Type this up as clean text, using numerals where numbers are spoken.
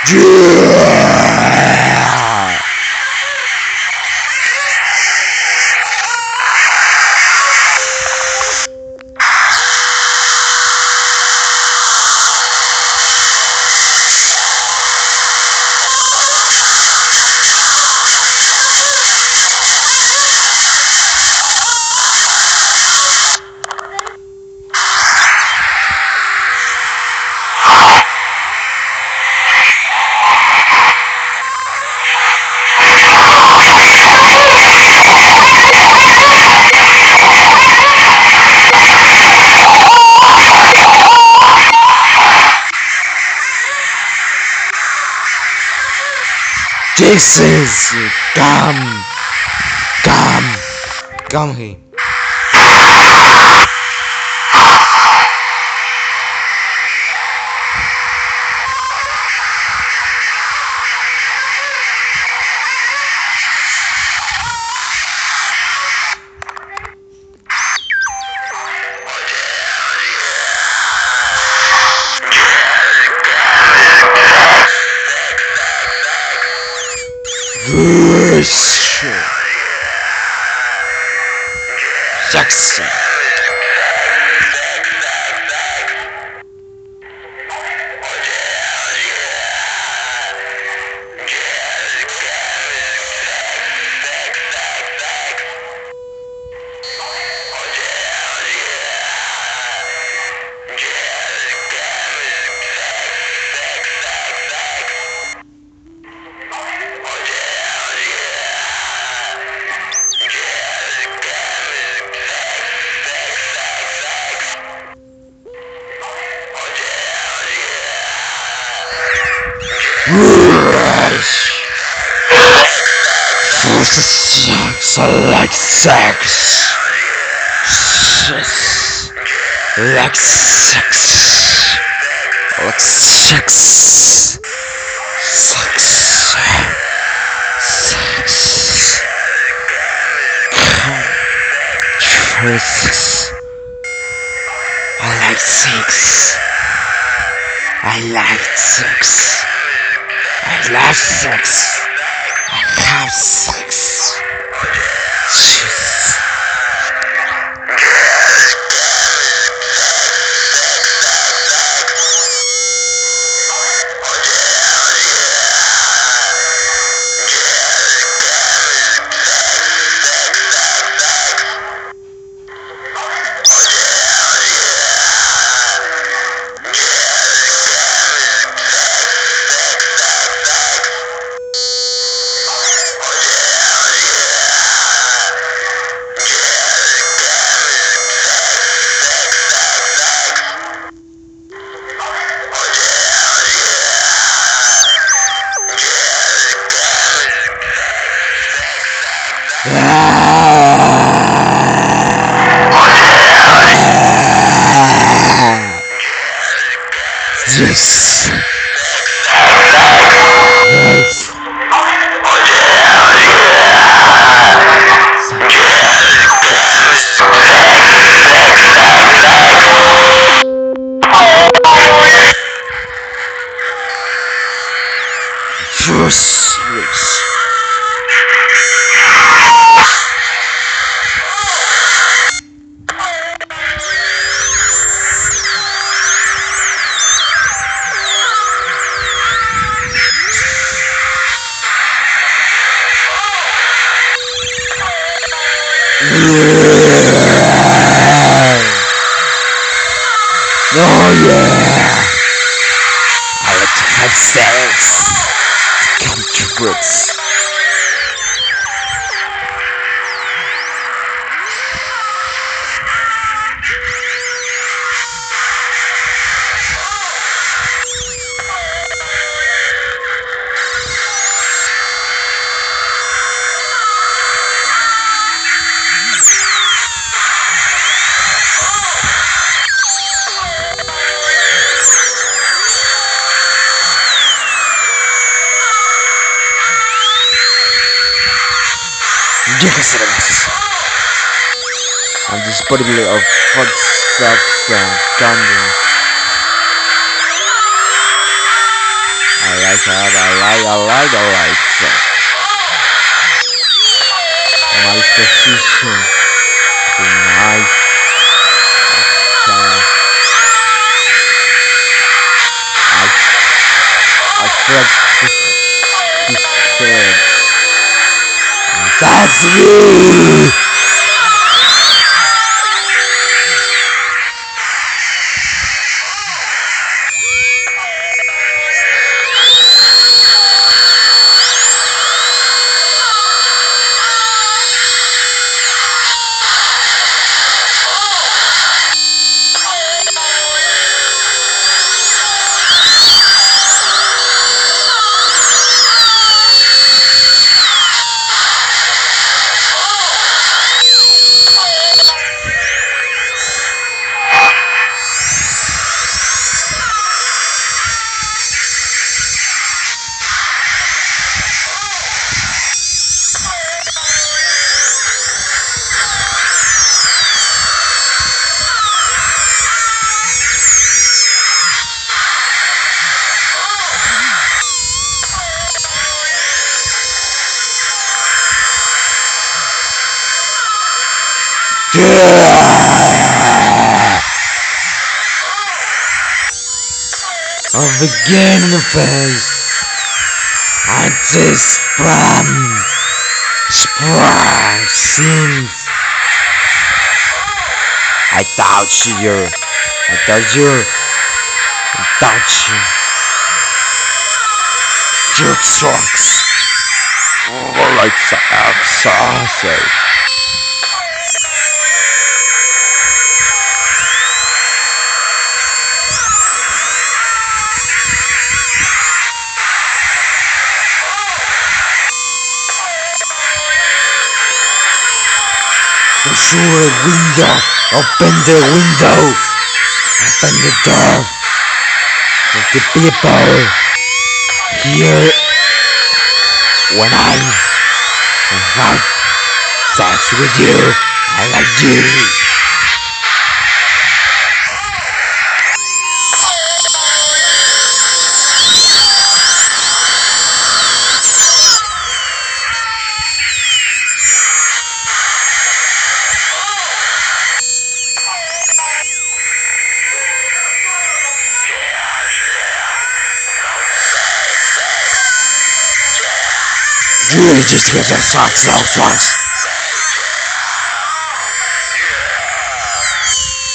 Yeah! This is gum, gum, gum here. Jackson. Sex, I like sex. Like sex. Like sex. Sex. Sex. Sex. I like sex. I like sex. I love sex. I have sex. Yes. Yes. Oh yeah! I like to have sex. Come to roots. And this bodybuilder of hot sex and dungeon. I like Alright. My position tonight. I practice his head. That's me! Of the game phase, sprang since I touch you, Juke sucks. Like sausage. Through a window, open the door for the people here when I have sex with you. I like you. You just get the socks.